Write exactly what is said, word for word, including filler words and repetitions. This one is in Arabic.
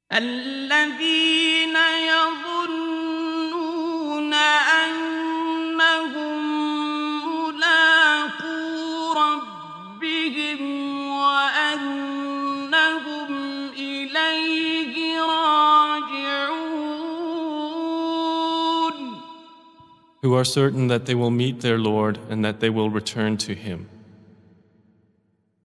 الذين يظنون أنهم ملاقو ربهم وأنهم إليه راجعون. Who are certain that they will meet their Lord and that they will return to Him.